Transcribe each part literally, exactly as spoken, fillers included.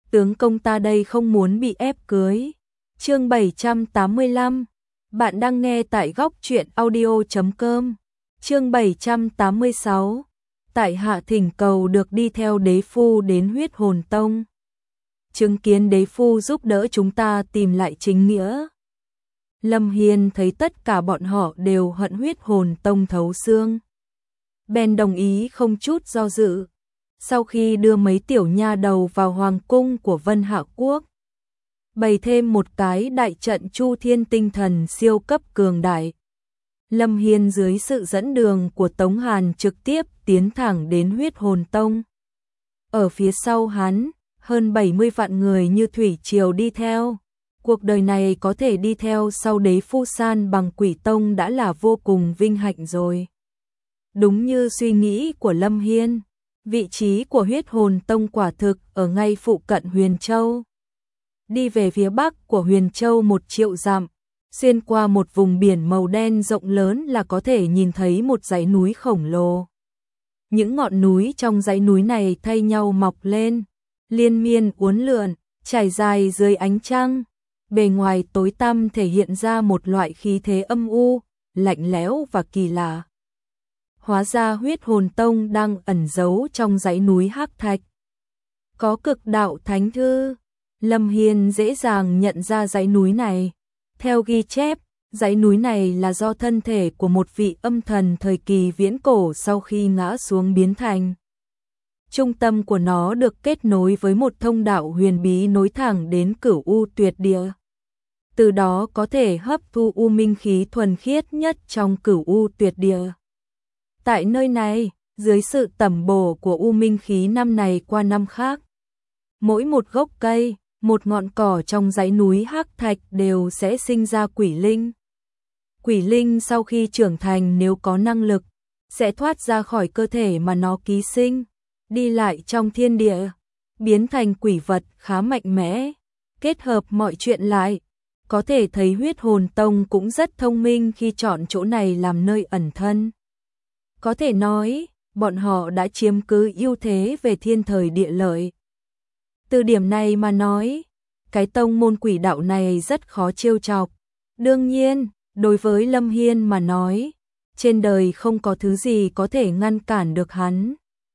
tướng công ta đây không muốn bị ép cưới. Chương bảy trăm tám mươi lăm, bạn đang nghe tại góc truyện audio chấm com. Chương bảy trăm tám mươi sáu, tại hạ thỉnh cầu được đi theo đế phu đến Huyết Hồn Tông, chứng kiến đế phu giúp đỡ chúng ta tìm lại chính nghĩa. Lâm Hiên thấy tất cả bọn họ đều hận Huyết Hồn Tông thấu xương, bèn đồng ý không chút do dự. Sau khi đưa mấy tiểu nha đầu vào hoàng cung của Vân Hạ Quốc, bày thêm một cái đại trận Chu Thiên tinh thần siêu cấp cường đại, Lâm Hiên dưới sự dẫn đường của Tống Hàn trực tiếp tiến thẳng đến Huyết Hồn Tông. Ở phía sau hắn, hơn bảy mươi vạn người như thủy triều đi theo. Cuộc đời này có thể đi theo sau đế phu san bằng Quỷ Tông đã là vô cùng vinh hạnh rồi. Đúng như suy nghĩ của Lâm Hiên, vị trí của Huyết Hồn Tông quả thực ở ngay phụ cận Huyền Châu. Đi về phía bắc của Huyền Châu một triệu dặm, xuyên qua một vùng biển màu đen rộng lớn là có thể nhìn thấy một dãy núi khổng lồ. Những ngọn núi trong dãy núi này thay nhau mọc lên, liên miên uốn lượn, trải dài dưới ánh trăng. Bề ngoài tối tăm thể hiện ra một loại khí thế âm u, lạnh lẽo và kỳ lạ. Hóa ra Huyết Hồn Tông đang ẩn giấu trong dãy núi Hắc Thạch. Có cực đạo thánh thư, Lâm Hiên dễ dàng nhận ra dãy núi này. Theo ghi chép, dãy núi này là do thân thể của một vị âm thần thời kỳ viễn cổ sau khi ngã xuống biến thành. Trung tâm của nó được kết nối với một thông đạo huyền bí nối thẳng đến Cửu U Tuyệt Địa. Từ đó có thể hấp thu u minh khí thuần khiết nhất trong Cửu U Tuyệt Địa. Tại nơi này, dưới sự tẩm bổ của u minh khí năm này qua năm khác, mỗi một gốc cây, một ngọn cỏ trong dãy núi Hắc Thạch đều sẽ sinh ra quỷ linh. Quỷ linh sau khi trưởng thành nếu có năng lực, sẽ thoát ra khỏi cơ thể mà nó ký sinh, đi lại trong thiên địa, biến thành quỷ vật khá mạnh mẽ. Kết hợp mọi chuyện lại, có thể thấy Huyết Hồn Tông cũng rất thông minh khi chọn chỗ này làm nơi ẩn thân. Có thể nói, bọn họ đã chiếm cứ ưu thế về thiên thời địa lợi. Từ điểm này mà nói, cái tông môn quỷ đạo này rất khó trêu chọc. Đương nhiên, đối với Lâm Hiên mà nói, trên đời không có thứ gì có thể ngăn cản được hắn.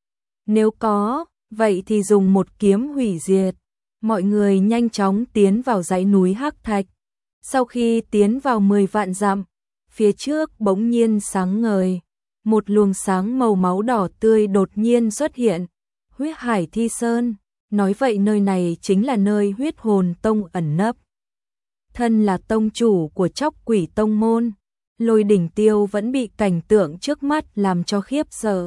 Nếu có, vậy thì dùng một kiếm hủy diệt. Mọi người nhanh chóng tiến vào dãy núi Hắc Thạch. Sau khi tiến vào mười vạn dặm, phía trước bỗng nhiên sáng ngời. Một luồng sáng màu máu đỏ tươi đột nhiên xuất hiện. Huyết Hải Thi Sơn. Nói vậy nơi này chính là nơi Huyết Hồn Tông ẩn nấp. Thân là tông chủ của Tróc Quỷ Tông môn, Lôi Đỉnh Tiêu vẫn bị cảnh tượng trước mắt làm cho khiếp sợ.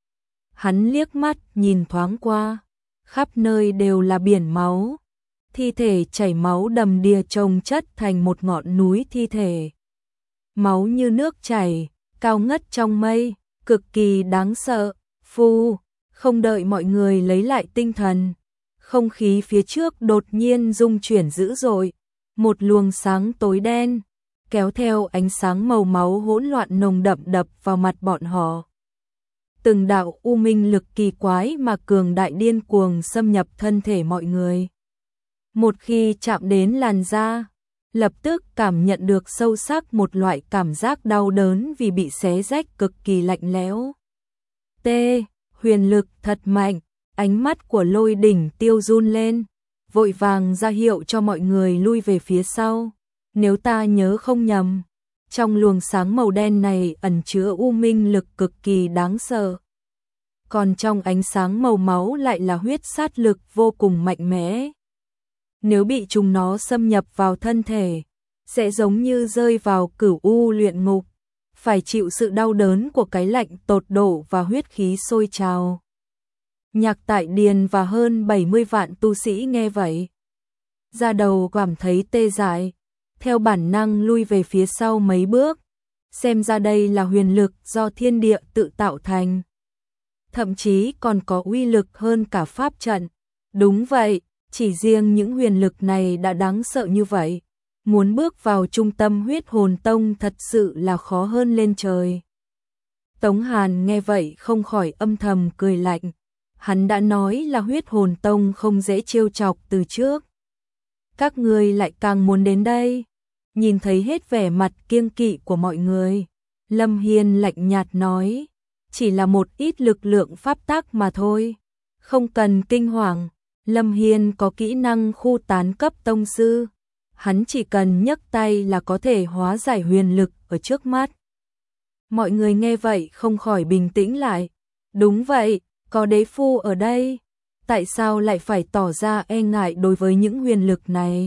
Hắn liếc mắt nhìn thoáng qua, khắp nơi đều là biển máu. Thi thể chảy máu đầm đìa chồng chất thành một ngọn núi thi thể. Máu như nước chảy, cao ngất trong mây, cực kỳ đáng sợ. Phu, không đợi mọi người lấy lại tinh thần, không khí phía trước đột nhiên rung chuyển dữ dội. Một luồng sáng tối đen, kéo theo ánh sáng màu máu hỗn loạn nồng đậm đập vào mặt bọn họ. Từng đạo u minh lực kỳ quái mà cường đại điên cuồng xâm nhập thân thể mọi người. Một khi chạm đến làn da, lập tức cảm nhận được sâu sắc một loại cảm giác đau đớn vì bị xé rách cực kỳ lạnh lẽo. T. Huyền lực thật mạnh, ánh mắt của Lôi Đỉnh Tiêu run lên, vội vàng ra hiệu cho mọi người lui về phía sau. Nếu ta nhớ không nhầm, trong luồng sáng màu đen này ẩn chứa u minh lực cực kỳ đáng sợ. Còn trong ánh sáng màu máu lại là huyết sát lực vô cùng mạnh mẽ. Nếu bị chúng nó xâm nhập vào thân thể, sẽ giống như rơi vào cửu u luyện ngục, phải chịu sự đau đớn của cái lạnh tột độ và huyết khí sôi trào. Nhạc Tại Điền và hơn bảy mươi vạn tu sĩ nghe vậy, da đầu cảm thấy tê dại, theo bản năng lui về phía sau mấy bước, xem ra đây là huyền lực do thiên địa tự tạo thành. Thậm chí còn có uy lực hơn cả pháp trận. Đúng vậy, chỉ riêng những huyền lực này đã đáng sợ như vậy. Muốn bước vào trung tâm Huyết Hồn Tông thật sự là khó hơn lên trời. Tống Hàn nghe vậy không khỏi âm thầm cười lạnh. Hắn đã nói là huyết hồn tông không dễ trêu chọc từ trước. Các ngươi lại càng muốn đến đây. Nhìn thấy hết vẻ mặt kiêng kỵ của mọi người, Lâm Hiên lạnh nhạt nói, chỉ là một ít lực lượng pháp tắc mà thôi, không cần kinh hoàng. Lâm Hiên có kỹ năng khu tán cấp tông sư, hắn chỉ cần nhấc tay là có thể hóa giải huyền lực ở trước mắt. Mọi người nghe vậy không khỏi bình tĩnh lại. Đúng vậy, có đế phu ở đây, tại sao lại phải tỏ ra e ngại đối với những huyền lực này?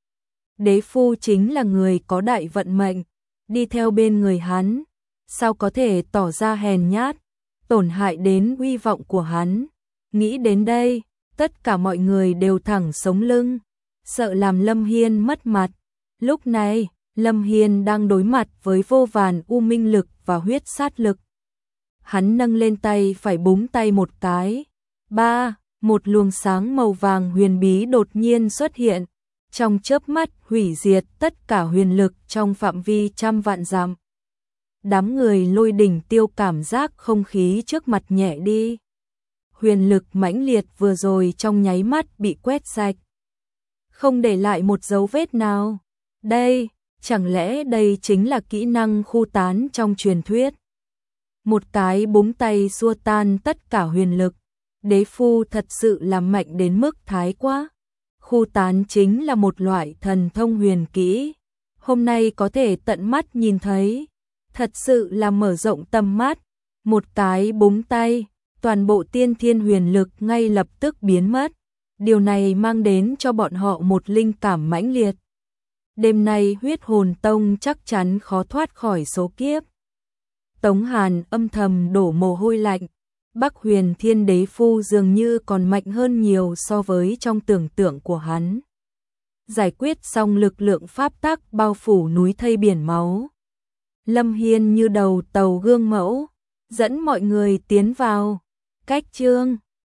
Đế phu chính là người có đại vận mệnh, đi theo bên người hắn, sao có thể tỏ ra hèn nhát, tổn hại đến uy vọng của hắn. Nghĩ đến đây, tất cả mọi người đều thẳng sống lưng, sợ làm Lâm Hiên mất mặt. Lúc này, Lâm Hiên đang đối mặt với vô vàn u minh lực và huyết sát lực. Hắn nâng lên tay phải búng tay một cái. Ba, một luồng sáng màu vàng huyền bí đột nhiên xuất hiện, trong chớp mắt hủy diệt tất cả huyền lực trong phạm vi trăm vạn dặm. Đám người Lôi Đỉnh Tiêu cảm giác không khí trước mặt nhẹ đi. Huyền lực mãnh liệt vừa rồi trong nháy mắt bị quét sạch, không để lại một dấu vết nào. Đây, chẳng lẽ đây chính là kỹ năng khu tán trong truyền thuyết? Một cái búng tay xua tan tất cả huyền lực. Đế phu thật sự là mạnh đến mức thái quá. Khu tán chính là một loại thần thông huyền kỹ. Hôm nay có thể tận mắt nhìn thấy, thật sự là mở rộng tầm mắt. Một cái búng tay, toàn bộ tiên thiên huyền lực ngay lập tức biến mất. Điều này mang đến cho bọn họ một linh cảm mãnh liệt. Đêm nay huyết hồn tông chắc chắn khó thoát khỏi số kiếp. Tống Hàn âm thầm đổ mồ hôi lạnh. Bắc Huyền Thiên Đế Phu dường như còn mạnh hơn nhiều so với trong tưởng tượng của hắn. Giải quyết xong lực lượng pháp tắc bao phủ núi thây biển máu. Lâm Hiên như đầu tàu gương mẫu, dẫn mọi người tiến vào. Cách chương